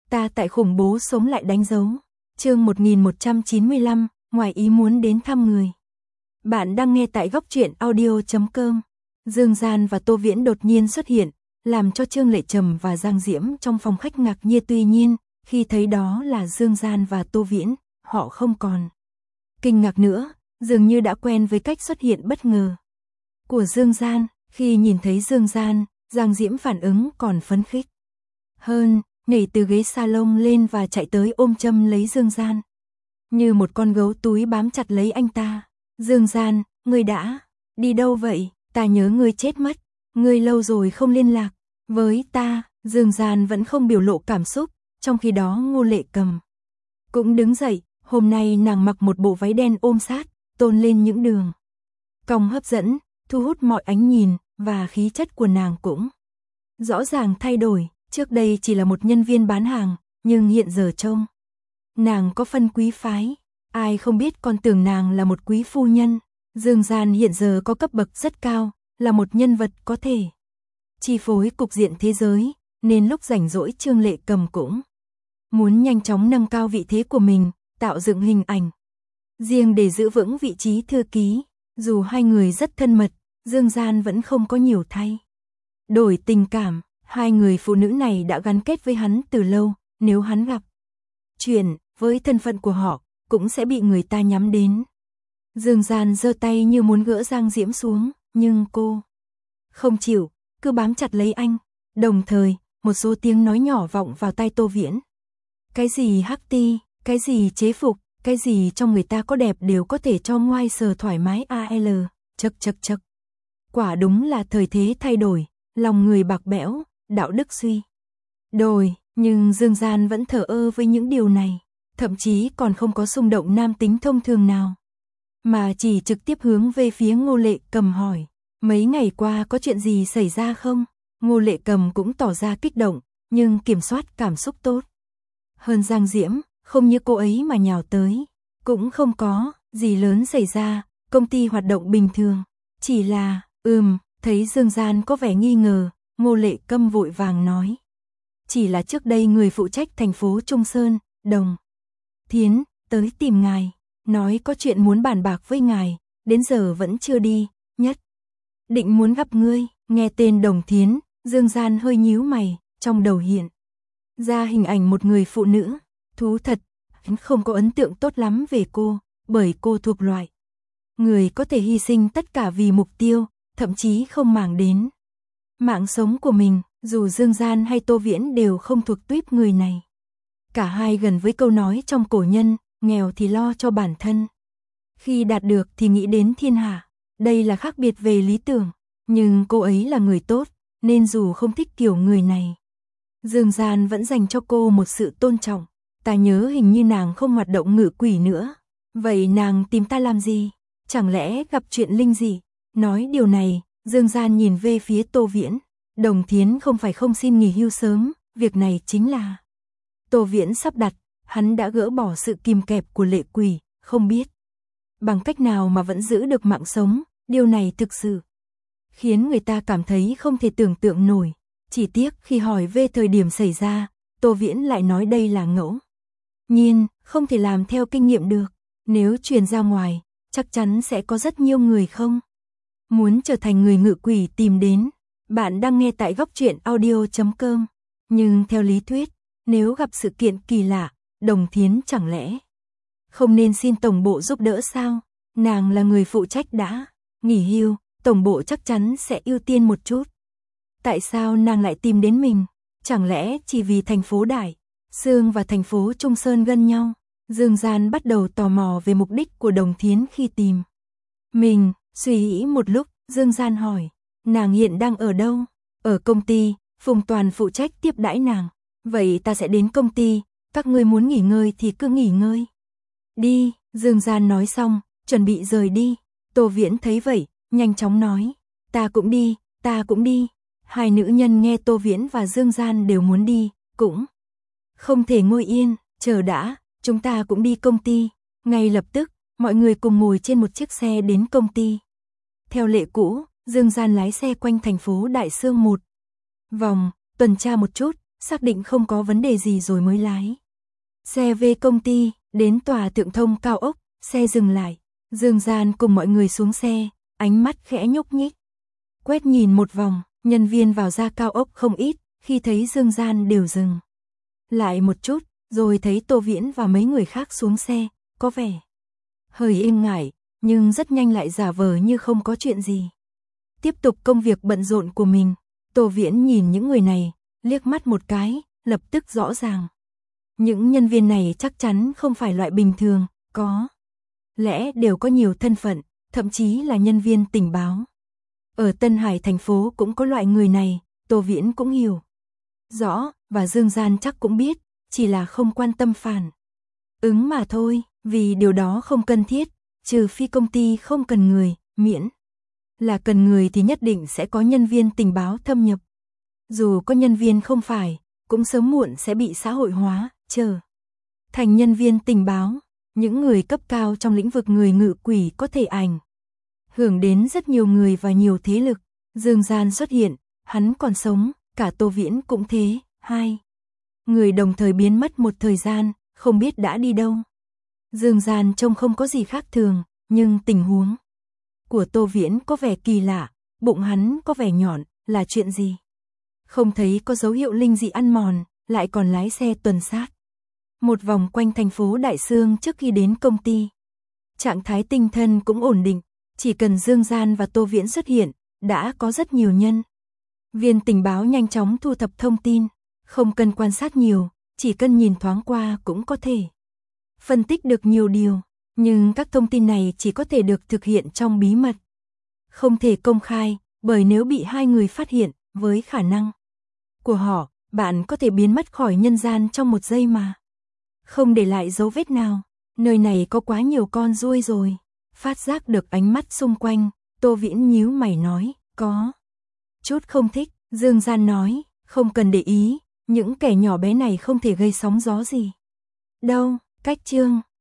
ta tại khủng bố sống lại đánh dấu. Chương 1195, ngoài ý muốn đến thăm người. Bạn đang nghe tại góc truyện audio.com. Dương Gian và Tô Viễn đột nhiên xuất hiện, làm cho Trương Lệ Trầm và Giang Diễm trong phòng khách ngạc nhiên, tuy nhiên, khi thấy đó là Dương Gian và Tô Viễn, họ không còn kinh ngạc nữa, dường như đã quen với cách xuất hiện bất ngờ của Dương Gian. Khi nhìn thấy Dương Gian, Giang Diễm phản ứng còn phấn khích hơn, nhảy từ ghế salon lên và chạy tới ôm châm lấy Dương Gian. Như một con gấu túi bám chặt lấy anh ta. Dương Gian, ngươi đã đi đâu vậy? Ta nhớ ngươi chết mất. Ngươi lâu rồi không liên lạc với ta. Dương Gian vẫn không biểu lộ cảm xúc, trong khi đó Ngô Lệ Cầm cũng đứng dậy. Hôm nay nàng mặc một bộ váy đen ôm sát, tôn lên những đường cong hấp dẫn, thu hút mọi ánh nhìn, và khí chất của nàng cũng rõ ràng thay đổi. Trước đây chỉ là một nhân viên bán hàng, nhưng hiện giờ trông nàng có phân quý phái. Ai không biết còn tưởng nàng là một quý phu nhân. Dương Gian hiện giờ có cấp bậc rất cao, là một nhân vật có thể chi phối cục diện thế giới, nên lúc rảnh rỗi Trương Lệ Cầm cũng muốn nhanh chóng nâng cao vị thế của mình, tạo dựng hình ảnh riêng để giữ vững vị trí thư ký. Dù hai người rất thân mật, Dương Gian vẫn không có nhiều thay đổi tình cảm. Hai người phụ nữ này đã gắn kết với hắn từ lâu, nếu hắn gặp chuyện với thân phận của họ, cũng sẽ bị người ta nhắm đến. Dương Gian giơ tay như muốn gỡ Giang Diễm xuống, nhưng cô không chịu, cứ bám chặt lấy anh. Đồng thời, một số tiếng nói nhỏ vọng vào tai Tô Viễn. Cái gì hắc ti, cái gì chế phục, cái gì trong người ta có đẹp đều có thể cho ngoai sờ thoải mái al. Chậc chậc chậc. Quả đúng là thời thế thay đổi, lòng người bạc bẽo, đạo đức suy đồi, nhưng Dương Gian vẫn thờ ơ với những điều này, thậm chí còn không có xung động nam tính thông thường nào, mà chỉ trực tiếp hướng về phía Ngô Lệ Cầm hỏi, mấy ngày qua có chuyện gì xảy ra không? Ngô Lệ Cầm cũng tỏ ra kích động, nhưng kiểm soát cảm xúc tốt hơn Giang Diễm, không như cô ấy mà nhào tới. Cũng không có gì lớn xảy ra, công ty hoạt động bình thường, chỉ là, thấy Dương Gian có vẻ nghi ngờ, Ngô Lệ Cầm vội vàng nói. Chỉ là trước đây người phụ trách thành phố Trung Sơn, Đồng Thiến, tới tìm ngài, nói có chuyện muốn bàn bạc với ngài, đến giờ vẫn chưa đi, nhất định muốn gặp ngươi. Nghe tên Đồng Thiến, Dương Gian hơi nhíu mày, trong đầu hiện ra hình ảnh một người phụ nữ, thú thật, hắn không có ấn tượng tốt lắm về cô, bởi cô thuộc loại người có thể hy sinh tất cả vì mục tiêu, thậm chí không màng đến mạng sống của mình. Dù Dương Gian hay Tô Viễn đều không thuộc tuýp người này. Cả hai gần với câu nói trong cổ nhân, nghèo thì lo cho bản thân, khi đạt được thì nghĩ đến thiên hạ. Đây là khác biệt về lý tưởng, nhưng cô ấy là người tốt, nên dù không thích kiểu người này, Dương Gian vẫn dành cho cô một sự tôn trọng. Ta nhớ hình như nàng không hoạt động ngự quỷ nữa. Vậy nàng tìm ta làm gì? Chẳng lẽ gặp chuyện linh dị? Nói điều này, Dương Gian nhìn về phía Tô Viễn. Đồng Thiến không phải không xin nghỉ hưu sớm, việc này chính là Tô Viễn sắp đặt, hắn đã gỡ bỏ sự kìm kẹp của lệ quỷ, không biết bằng cách nào mà vẫn giữ được mạng sống. Điều này thực sự khiến người ta cảm thấy không thể tưởng tượng nổi. Chỉ tiếc khi hỏi về thời điểm xảy ra, Tô Viễn lại nói đây là ngẫu nhiên, không thể làm theo kinh nghiệm được. Nếu truyền ra ngoài, chắc chắn sẽ có rất nhiều người không muốn trở thành người ngự quỷ tìm đến. Bạn đang nghe tại góc truyện audio.com. Nhưng theo lý thuyết, nếu gặp sự kiện kỳ lạ, Đồng Thiến chẳng lẽ không nên xin tổng bộ giúp đỡ sao? Nàng là người phụ trách đã nghỉ hưu, tổng bộ chắc chắn sẽ ưu tiên một chút. Tại sao nàng lại tìm đến mình? Chẳng lẽ chỉ vì thành phố Đại Sương và thành phố Trung Sơn gần nhau? Dương Gian bắt đầu tò mò về mục đích của Đồng Thiến khi tìm mình. Suy nghĩ một lúc, Dương Gian hỏi, nàng hiện đang ở đâu? Ở công ty, Phùng Toàn phụ trách tiếp đãi nàng. Vậy ta sẽ đến công ty, các ngươi muốn nghỉ ngơi thì cứ nghỉ ngơi đi. Dương Gian nói xong, chuẩn bị rời đi. Tô Viễn thấy vậy, nhanh chóng nói, ta cũng đi, ta cũng đi. Hai nữ nhân nghe Tô Viễn và Dương Gian đều muốn đi, cũng không thể ngồi yên. Chờ đã, chúng ta cũng đi công ty. Ngay lập tức, mọi người cùng ngồi trên một chiếc xe đến công ty. Theo lệ cũ, Dương Gian lái xe quanh thành phố Đại Sương một vòng, tuần tra một chút, xác định không có vấn đề gì rồi mới lái xe về công ty, đến tòa thượng thông cao ốc, xe dừng lại. Dương Gian cùng mọi người xuống xe, ánh mắt khẽ nhúc nhích. Quét nhìn một vòng, nhân viên vào ra cao ốc không ít, khi thấy Dương Gian đều dừng lại một chút, rồi thấy Tô Viễn và mấy người khác xuống xe, có vẻ hơi êm ngại, nhưng rất nhanh lại giả vờ như không có chuyện gì. Tiếp tục công việc bận rộn của mình, Tô Viễn nhìn những người này, liếc mắt một cái, lập tức rõ ràng. Những nhân viên này chắc chắn không phải loại bình thường, có lẽ đều có nhiều thân phận, thậm chí là nhân viên tình báo. Ở Tân Hải thành phố cũng có loại người này, Tô Viễn cũng hiểu rõ, và Dương Gian chắc cũng biết, chỉ là không quan tâm phản ứng mà thôi, vì điều đó không cần thiết, trừ phi công ty không cần người, miễn là cần người thì nhất định sẽ có nhân viên tình báo thâm nhập. Dù có nhân viên không phải, cũng sớm muộn sẽ bị xã hội hóa, trở thành nhân viên tình báo. Những người cấp cao trong lĩnh vực người ngự quỷ có thể ảnh hưởng đến rất nhiều người và nhiều thế lực. Dương Gian xuất hiện, hắn còn sống, cả Tô Viễn cũng thế, hai người đồng thời biến mất một thời gian, không biết đã đi đâu. Dương Gian trông không có gì khác thường, nhưng tình huống của Tô Viễn có vẻ kỳ lạ, bụng hắn có vẻ nhọn, là chuyện gì? Không thấy có dấu hiệu linh dị ăn mòn, lại còn lái xe tuần sát một vòng quanh thành phố Đại Sương trước khi đến công ty. Trạng thái tinh thần cũng ổn định, chỉ cần Dương Gian và Tô Viễn xuất hiện, đã có rất nhiều nhân viên tình báo nhanh chóng thu thập thông tin, không cần quan sát nhiều, chỉ cần nhìn thoáng qua cũng có thể phân tích được nhiều điều, nhưng các thông tin này chỉ có thể được thực hiện trong bí mật, không thể công khai, bởi nếu bị hai người phát hiện, với khả năng của họ, bạn có thể biến mất khỏi nhân gian trong một giây mà không để lại dấu vết nào. Nơi này có quá nhiều con ruồi rồi. Phát giác được ánh mắt xung quanh, Tô Viễn nhíu mày nói, có chút không thích. Dương Gian nói, không cần để ý, những kẻ nhỏ bé này không thể gây sóng gió gì đâu. Cách chương